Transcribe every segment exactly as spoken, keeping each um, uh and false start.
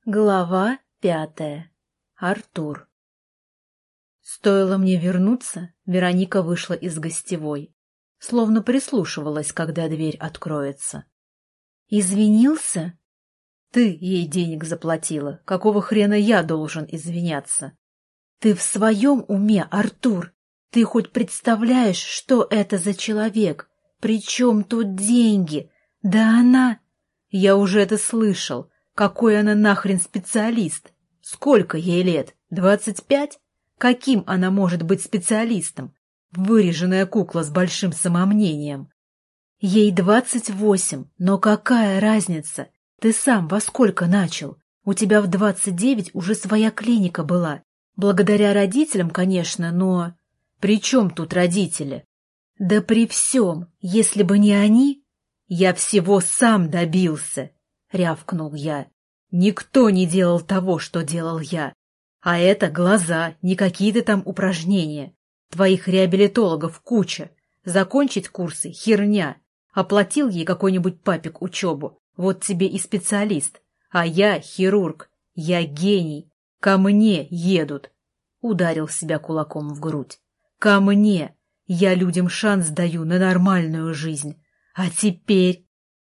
Глава пятая. Артур. Стоило мне вернуться, Вероника вышла из гостевой, словно прислушивалась, когда дверь откроется. «Извинился? Ты ей денег заплатила. Какого хрена я должен извиняться? Ты в своем уме, Артур? Ты хоть представляешь, что это за человек? Причем тут деньги? Да она...» «Я уже это слышал. Какой она нахрен специалист? Сколько ей лет? Двадцать пять? Каким она может быть специалистом? Выреженная кукла с большим самомнением. Ей двадцать восемь, но какая разница? Ты сам во сколько начал? У тебя в двадцать девять уже своя клиника была. Благодаря родителям, конечно, но... При чем тут родители? Да при всем, если бы не они... Я всего сам добился. — рявкнул я. «Никто не делал того, что делал я. А это глаза, не какие-то там упражнения. Твоих реабилитологов куча. Закончить курсы — херня. Оплатил ей какой-нибудь папик учебу. Вот тебе и специалист. А я хирург. Я гений. Ко мне едут». Ударил себя кулаком в грудь. «Ко мне. Я людям шанс даю на нормальную жизнь. А теперь...»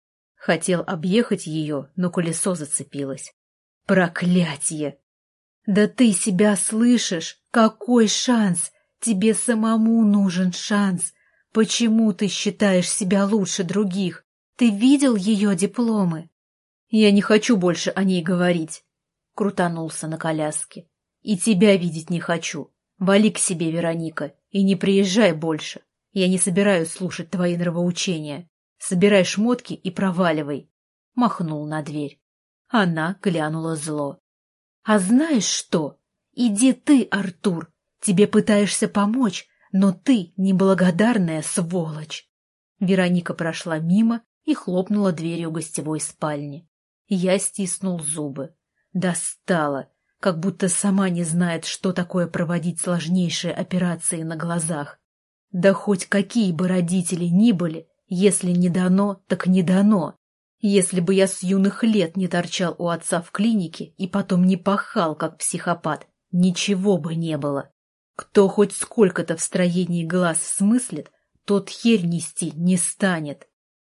Хотел объехать ее, но колесо зацепилось. Проклятье! Да ты себя слышишь? Какой шанс? Тебе самому нужен шанс. Почему ты считаешь себя лучше других? Ты видел ее дипломы? Я не хочу больше о ней говорить. Крутанулся на коляске. И тебя видеть не хочу. Вали к себе, Вероника, и не приезжай больше. Я не собираюсь слушать твои нравоучения. Собирай шмотки и проваливай. Махнул на дверь. Она глянула зло. А знаешь что? Иди ты, Артур. Тебе пытаешься помочь, но ты неблагодарная сволочь. Вероника прошла мимо и хлопнула дверью гостевой спальни. Я стиснул зубы. Достала, как будто сама не знает, что такое проводить сложнейшие операции на глазах. Да хоть какие бы родители ни были, если не дано, так не дано. Если бы я с юных лет не торчал у отца в клинике и потом не пахал, как психопат, ничего бы не было. Кто хоть сколько-то в строении глаз смыслит, тот херь нести не станет.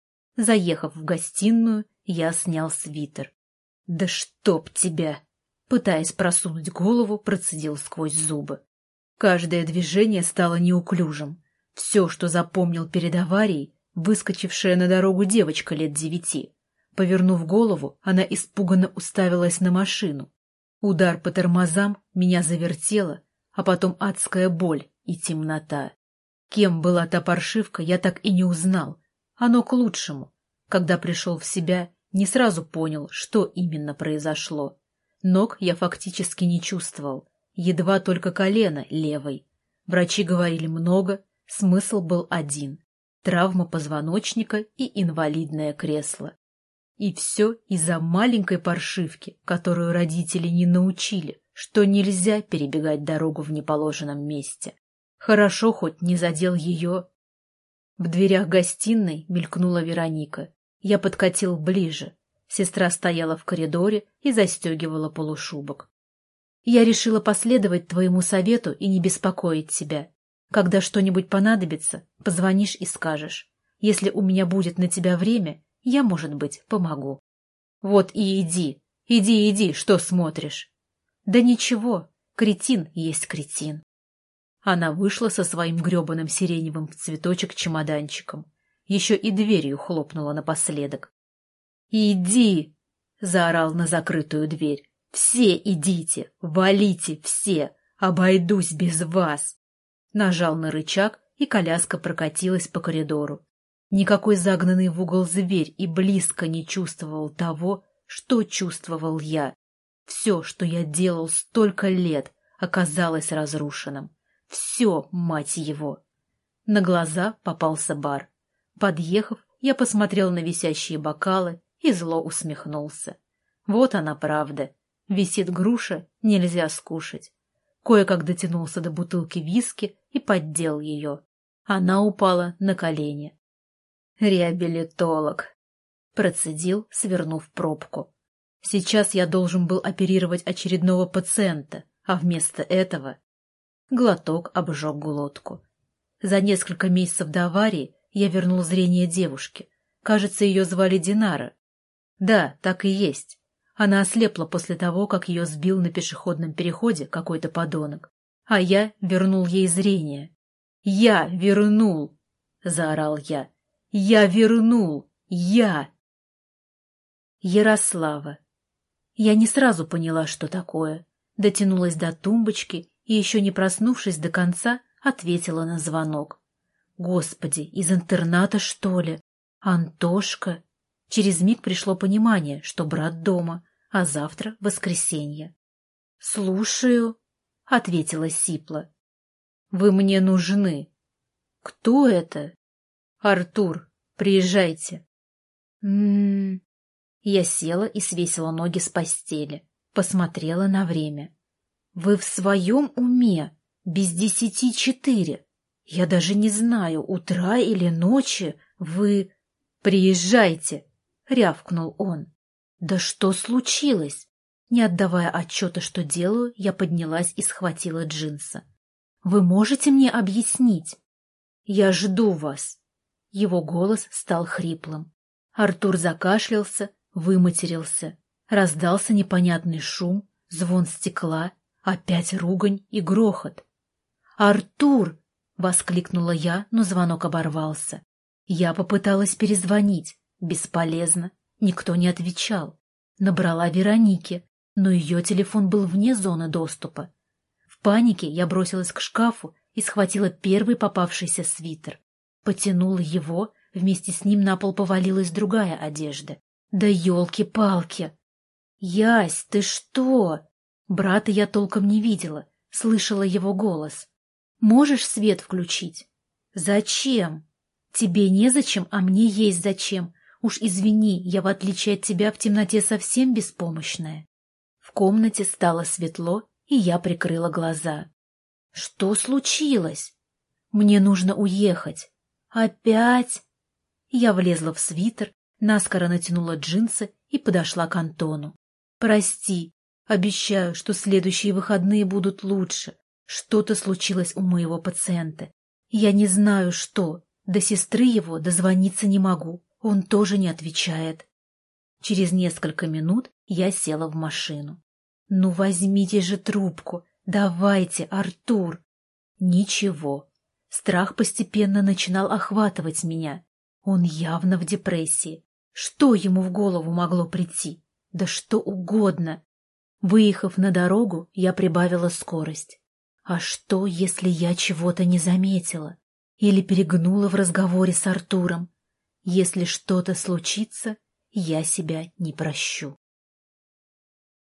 Заехав в гостиную, я снял свитер. «Да чтоб тебя!» Пытаясь просунуть голову, процедил сквозь зубы. Каждое движение стало неуклюжим. Все, что запомнил перед аварией, выскочившая на дорогу девочка лет девяти. Повернув голову, она испуганно уставилась на машину. Удар по тормозам меня завертело, а потом адская боль и темнота. Кем была та паршивка, я так и не узнал. Оно к лучшему. Когда пришел в себя, не сразу понял, что именно произошло. Ног я фактически не чувствовал, едва только колено левой. Врачи говорили много, смысл был один. Травма позвоночника и инвалидное кресло. И все из-за маленькой паршивки, которую родители не научили, что нельзя перебегать дорогу в неположенном месте. Хорошо хоть не задел ее. В дверях гостиной мелькнула Вероника. Я подкатил ближе. Сестра стояла в коридоре и застегивала полушубок. Я решила последовать твоему совету и не беспокоить тебя. Когда что-нибудь понадобится, позвонишь и скажешь. Если у меня будет на тебя время, я, может быть, помогу. Вот и иди, иди, иди, что смотришь? Да ничего, кретин есть кретин. Она вышла со своим гребаным сиреневым в цветочек чемоданчиком. Еще и дверью хлопнула напоследок. «Иди!» — заорал на закрытую дверь. «Все идите, валите все, обойдусь без вас!» Нажал на рычаг, и коляска прокатилась по коридору. Никакой загнанный в угол зверь и близко не чувствовал того, что чувствовал я. Все, что я делал столько лет, оказалось разрушенным. Все, мать его! На глаза попался бар. Подъехав, я посмотрел на висящие бокалы и зло усмехнулся. Вот она правда. Висит груша, нельзя скушать. Кое-как дотянулся до бутылки виски и поддел ее. Она упала на колени. «Реабилитолог», — процедил, свернув пробку. Сейчас я должен был оперировать очередного пациента, а вместо этого... Глоток обжег глотку. За несколько месяцев до аварии я вернул зрение девушке. Кажется, ее звали Динара. Да, так и есть. Она ослепла после того, как ее сбил на пешеходном переходе какой-то подонок. А я вернул ей зрение. «Я вернул!» — заорал я. «Я вернул! Я!» Ярослава. Я не сразу поняла, что такое. Дотянулась до тумбочки и, еще не проснувшись до конца, ответила на звонок. Господи, из интерната, что ли? Антошка? Через миг пришло понимание, что брат дома, а завтра воскресенье. «Слушаю», — ответила сипло. «Вы мне нужны». «Кто это?» «Артур, приезжайте». «М-м-м». Я села и свесила ноги с постели, посмотрела на время. «Вы в своем уме? Без десяти четыре. Я даже не знаю, утра или ночи. Вы... Приезжайте!» — рявкнул он. «Да что случилось?» Не отдавая отчета, что делаю, я поднялась и схватила джинсы. «Вы можете мне объяснить?» «Я жду вас». Его голос стал хриплым. Артур закашлялся, выматерился. Раздался непонятный шум, звон стекла, опять ругань и грохот. «Артур!» — воскликнула я, но звонок оборвался. Я попыталась перезвонить. Бесполезно. Никто не отвечал. Набрала Веронике, но ее телефон был вне зоны доступа. В панике я бросилась к шкафу и схватила первый попавшийся свитер. Потянула его, вместе с ним на пол повалилась другая одежда. Да елки-палки! «Ясь, ты что?» Брата я толком не видела, слышала его голос. «Можешь свет включить?» «Зачем?» «Тебе незачем, а мне есть зачем. Уж извини, я, в отличие от тебя, в темноте совсем беспомощная». В комнате стало светло, и я прикрыла глаза. «Что случилось?» «Мне нужно уехать». «Опять?» Я влезла в свитер, наскоро натянула джинсы и подошла к Антону. «Прости, обещаю, что следующие выходные будут лучше. Что-то случилось у моего пациента. Я не знаю, что. До сестры его дозвониться не могу. Он тоже не отвечает». Через несколько минут я села в машину. «Ну возьмите же трубку. Давайте, Артур». Ничего. Страх постепенно начинал охватывать меня. Он явно в депрессии. Что ему в голову могло прийти? Да что угодно. Выехав на дорогу, я прибавила скорость. А что, если я чего-то не заметила? Или перегнула в разговоре с Артуром? Если что-то случится, я себя не прощу.